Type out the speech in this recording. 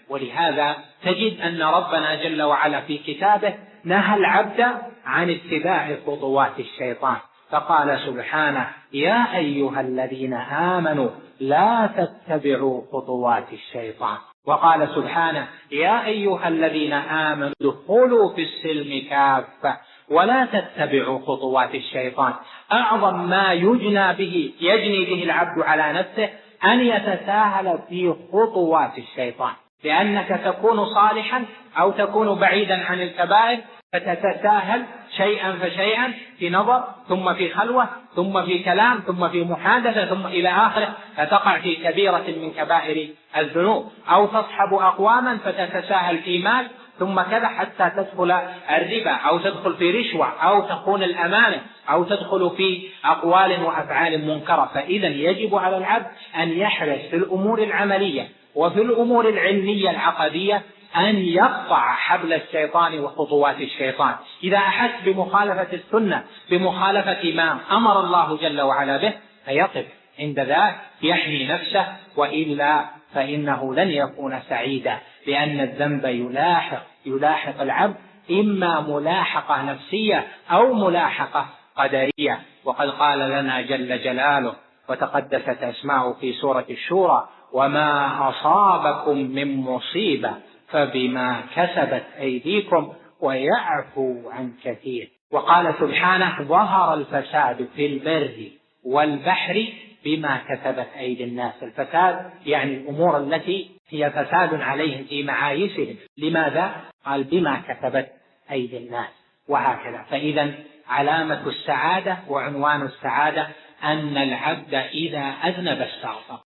ولهذا تجد أن ربنا جل وعلا في كتابه نهى العبد عن اتباع خطوات الشيطان، فقال سبحانه: يا أيها الذين آمنوا لا تتبعوا خطوات الشيطان. وقال سبحانه: يا أيها الذين آمنوا ادخلوا في السلم كافة ولا تتبعوا خطوات الشيطان. أعظم ما يجني به العبد على نفسه أن يتساهل في خطوات الشيطان، لأنك تكون صالحا أو تكون بعيدا عن الكبائر، فتتساهل شيئا فشيئا في نظر، ثم في خلوة، ثم في كلام، ثم في محادثة، ثم إلى آخره، فتقع في كبيرة من كبائر الذنوب. أو تصحب أقواما فتتساهل في مال، ثم كذا حتى تدخل الربا، أو تدخل في رشوة، أو تخون الأمانة، أو تدخل في أقوال وأفعال منكرة. فإذا يجب على العبد أن يحرص في الأمور العملية وفي الأمور العلمية العقدية أن يقطع حبل الشيطان وخطوات الشيطان. إذا أحس بمخالفة السنة، بمخالفة ما أمر الله جل وعلا به، فيقف عند ذلك يحمي نفسه، وإلا فإنه لن يكون سعيدا، لأن الذنب يلاحق العبد إما ملاحقة نفسية أو ملاحقة قدرية. وقد قال لنا جل جلاله وتقدست أسماؤه في سورة الشورى: وما أصابكم من مصيبة فبما كسبت أيديكم ويعفو عن كثير. وقال سبحانه: ظهر الفساد في البر والبحر بما كسبت أيدي الناس. الفساد يعني الأمور التي هي فساد عليهم في معايشهم. لماذا؟ قال: بما كسبت أيدي الناس. وهكذا. فإذا علامة السعادة وعنوان السعادة أن العبد إذا أذنب استغفر.